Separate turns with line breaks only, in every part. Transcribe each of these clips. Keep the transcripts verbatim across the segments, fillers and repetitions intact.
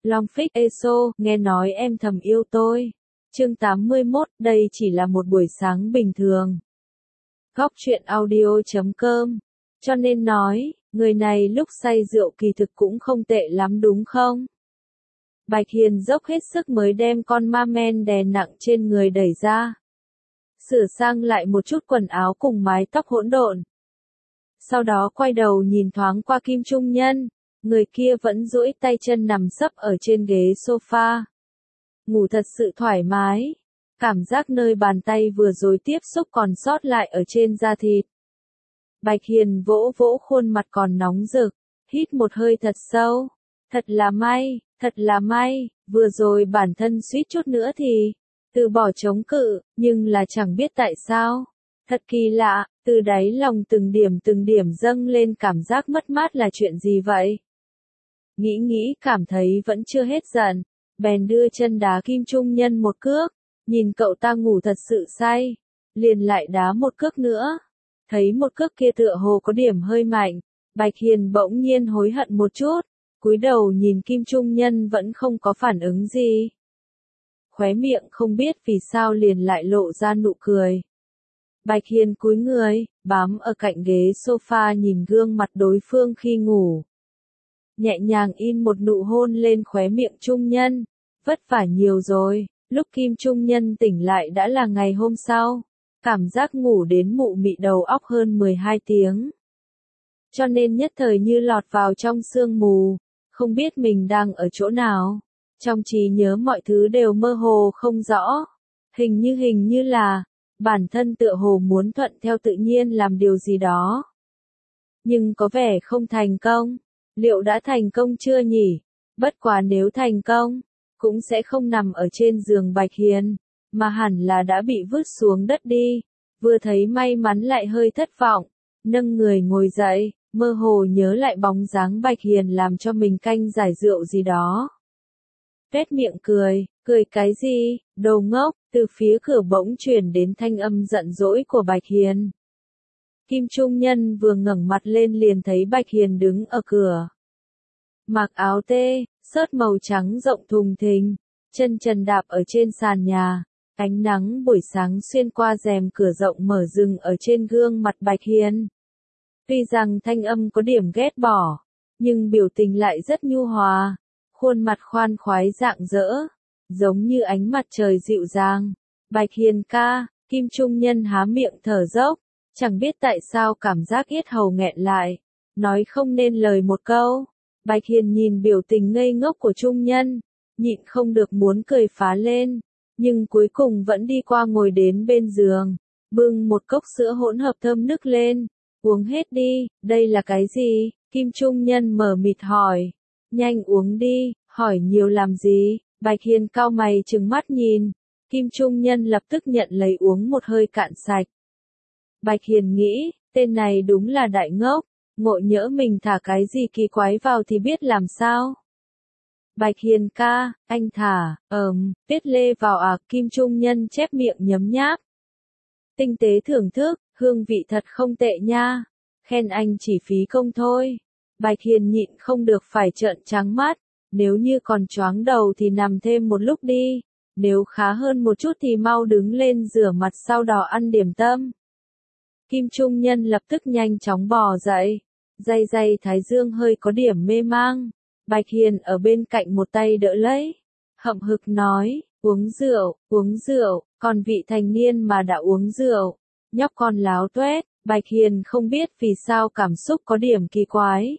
Long Phích Eso, nghe nói em thầm yêu tôi. Chương tám mươi mốt, đây chỉ là một buổi sáng bình thường. Góc truyện audio chấm com. Cho nên nói, người này lúc say rượu kỳ thực cũng không tệ lắm đúng không? Bạch Hiền dốc hết sức mới đem con ma men đè nặng trên người đẩy ra. Sửa sang lại một chút quần áo cùng mái tóc hỗn độn. Sau đó quay đầu nhìn thoáng qua Kim Trung Nhân, người kia vẫn duỗi tay chân nằm sấp ở trên ghế sofa. Ngủ thật sự thoải mái, cảm giác nơi bàn tay vừa rồi tiếp xúc còn sót lại ở trên da thịt. Bạch Hiền vỗ vỗ khuôn mặt còn nóng rực, hít một hơi thật sâu. Thật là may, thật là may, vừa rồi bản thân suýt chút nữa thì từ bỏ chống cự, nhưng là chẳng biết tại sao. Thật kỳ lạ, từ đáy lòng từng điểm từng điểm dâng lên cảm giác mất mát là chuyện gì vậy? Nghĩ nghĩ cảm thấy vẫn chưa hết giận, bèn đưa chân đá Kim Trung Nhân một cước, nhìn cậu ta ngủ thật sự say, liền lại đá một cước nữa. Thấy một cước kia tựa hồ có điểm hơi mạnh, Bạch Hiền bỗng nhiên hối hận một chút, cúi đầu nhìn Kim Trung Nhân vẫn không có phản ứng gì. Khóe miệng không biết vì sao liền lại lộ ra nụ cười. Bạch Hiền cúi người, bám ở cạnh ghế sofa nhìn gương mặt đối phương khi ngủ. Nhẹ nhàng in một nụ hôn lên khóe miệng Trung Nhân, vất vả nhiều rồi, lúc Kim Trung Nhân tỉnh lại đã là ngày hôm sau, cảm giác ngủ đến mụ mị đầu óc hơn mười hai tiếng. Cho nên nhất thời như lọt vào trong sương mù, không biết mình đang ở chỗ nào, trong trí nhớ mọi thứ đều mơ hồ không rõ, hình như hình như là, bản thân tựa hồ muốn thuận theo tự nhiên làm điều gì đó. Nhưng có vẻ không thành công. Liệu đã thành công chưa nhỉ? Bất quá nếu thành công, cũng sẽ không nằm ở trên giường Bạch Hiền, mà hẳn là đã bị vứt xuống đất đi. Vừa thấy may mắn lại hơi thất vọng, nâng người ngồi dậy, mơ hồ nhớ lại bóng dáng Bạch Hiền làm cho mình canh giải rượu gì đó. Tuét miệng cười, cười cái gì, đồ ngốc, từ phía cửa bỗng truyền đến thanh âm giận dỗi của Bạch Hiền. Kim Trung Nhân vừa ngẩng mặt lên liền thấy Bạch Hiền đứng ở cửa. Mặc áo tê, sớt màu trắng rộng thùng thình, chân trần đạp ở trên sàn nhà, ánh nắng buổi sáng xuyên qua rèm cửa rộng mở rừng ở trên gương mặt Bạch Hiền. Tuy rằng thanh âm có điểm ghét bỏ, nhưng biểu tình lại rất nhu hòa, khuôn mặt khoan khoái rạng rỡ, giống như ánh mặt trời dịu dàng. Bạch Hiền ca, Kim Trung Nhân há miệng thở dốc. Chẳng biết tại sao cảm giác yết hầu nghẹn lại, nói không nên lời một câu. Bạch Hiền nhìn biểu tình ngây ngốc của Trung Nhân, nhịn không được muốn cười phá lên, nhưng cuối cùng vẫn đi qua ngồi đến bên giường, bưng một cốc sữa hỗn hợp thơm nức lên, uống hết đi, đây là cái gì? Kim Trung Nhân mở mịt hỏi, nhanh uống đi, hỏi nhiều làm gì? Bạch Hiền cau mày trừng mắt nhìn, Kim Trung Nhân lập tức nhận lấy uống một hơi cạn sạch. Bạch Hiền nghĩ, tên này đúng là đại ngốc, ngộ nhỡ mình thả cái gì kỳ quái vào thì biết làm sao. Bạch Hiền ca, anh thả, ờm, tiết lê vào à, Kim Trung Nhân chép miệng nhấm nháp. Tinh tế thưởng thức, hương vị thật không tệ nha, khen anh chỉ phí công thôi. Bạch Hiền nhịn không được phải trợn trắng mắt, nếu như còn choáng đầu thì nằm thêm một lúc đi, nếu khá hơn một chút thì mau đứng lên rửa mặt sau đó ăn điểm tâm. Kim Trung Nhân lập tức nhanh chóng bò dậy, day day thái dương hơi có điểm mê mang. Bạch Hiền ở bên cạnh một tay đỡ lấy, hậm hực nói, uống rượu, uống rượu, còn vị thành niên mà đã uống rượu, nhóc con láo tuét. Bạch Hiền không biết vì sao cảm xúc có điểm kỳ quái.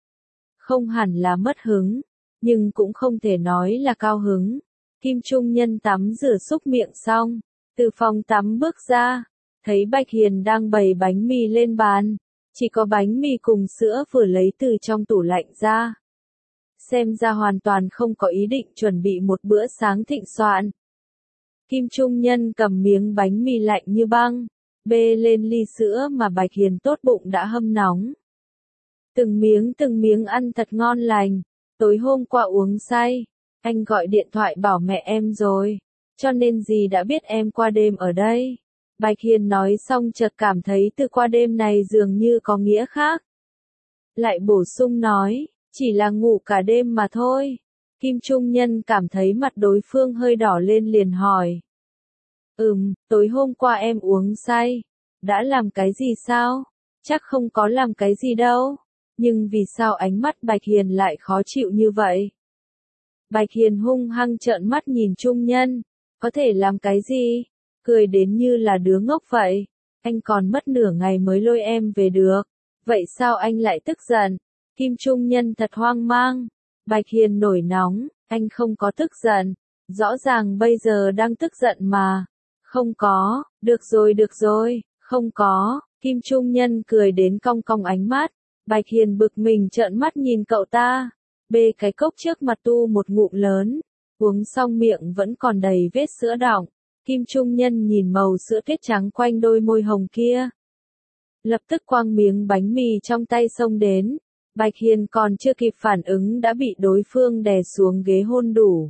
Không hẳn là mất hứng, nhưng cũng không thể nói là cao hứng. Kim Trung Nhân tắm rửa xúc miệng xong, từ phòng tắm bước ra. Thấy Bạch Hiền đang bày bánh mì lên bàn, chỉ có bánh mì cùng sữa vừa lấy từ trong tủ lạnh ra. Xem ra hoàn toàn không có ý định chuẩn bị một bữa sáng thịnh soạn. Kim Trung Nhân cầm miếng bánh mì lạnh như băng, bê lên ly sữa mà Bạch Hiền tốt bụng đã hâm nóng. Từng miếng từng miếng ăn thật ngon lành, tối hôm qua uống say, anh gọi điện thoại bảo mẹ em rồi, cho nên dì đã biết em qua đêm ở đây. Bạch Hiền nói xong chợt cảm thấy từ qua đêm này dường như có nghĩa khác. Lại bổ sung nói, chỉ là ngủ cả đêm mà thôi. Kim Trung Nhân cảm thấy mặt đối phương hơi đỏ lên liền hỏi. Ừm, tối hôm qua em uống say. Đã làm cái gì sao? Chắc không có làm cái gì đâu. Nhưng vì sao ánh mắt Bạch Hiền lại khó chịu như vậy? Bạch Hiền hung hăng trợn mắt nhìn Trung Nhân. Có thể làm cái gì? Cười đến như là đứa ngốc vậy. Anh còn mất nửa ngày mới lôi em về được. Vậy sao anh lại tức giận? Kim Trung Nhân thật hoang mang. Bạch Hiền nổi nóng. Anh không có tức giận. Rõ ràng bây giờ đang tức giận mà. Không có. Được rồi được rồi. Không có. Kim Trung Nhân cười đến cong cong ánh mắt. Bạch Hiền bực mình trợn mắt nhìn cậu ta. Bê cái cốc trước mặt tu một ngụm lớn. Uống xong miệng vẫn còn đầy vết sữa đọng. Kim Trung Nhân nhìn màu sữa tuyết trắng quanh đôi môi hồng kia. Lập tức quăng miếng bánh mì trong tay xông đến. Bạch Hiền còn chưa kịp phản ứng đã bị đối phương đè xuống ghế hôn đủ.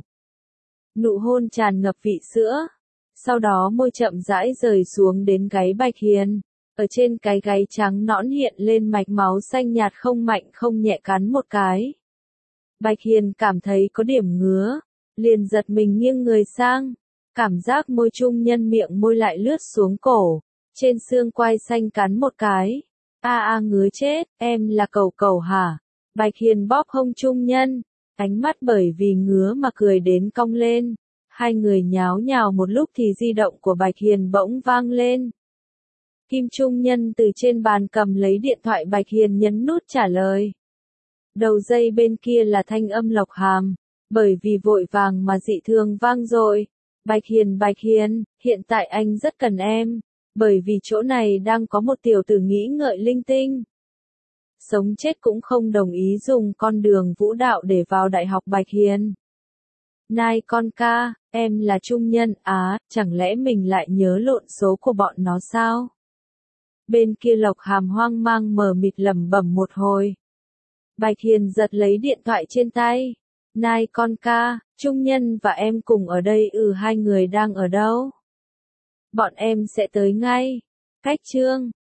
Nụ hôn tràn ngập vị sữa. Sau đó môi chậm rãi rời xuống đến gáy Bạch Hiền. Ở trên cái gáy trắng nõn hiện lên mạch máu xanh nhạt không mạnh không nhẹ cắn một cái. Bạch Hiền cảm thấy có điểm ngứa. Liền giật mình nghiêng người sang. Cảm giác môi Trung Nhân miệng môi lại lướt xuống cổ. Trên xương quai xanh cắn một cái. A a ngứa chết, em là cẩu cẩu hả? Bạch Hiền bóp hông Trung Nhân. Ánh mắt bởi vì ngứa mà cười đến cong lên. Hai người nháo nhào một lúc thì di động của Bạch Hiền bỗng vang lên. Kim Trung Nhân từ trên bàn cầm lấy điện thoại Bạch Hiền nhấn nút trả lời. Đầu dây bên kia là thanh âm Lộc Hàm. Bởi vì vội vàng mà dị thường vang dội. Bạch Hiền Bạch Hiền, hiện tại anh rất cần em. Bởi vì chỗ này đang có một tiểu tử nghĩ ngợi linh tinh. Sống chết cũng không đồng ý dùng con đường vũ đạo để vào đại học Bạch Hiền. Này con ca, em là Trung Nhân á, chẳng lẽ mình lại nhớ lộn số của bọn nó sao? Bên kia Lộc Hàm hoang mang mờ mịt lẩm bẩm một hồi. Bạch Hiền giật lấy điện thoại trên tay. Này con ca, Trung Nhân và em cùng ở đây. Ừ, hai người đang ở đâu? Bọn em sẽ tới ngay. Cách chương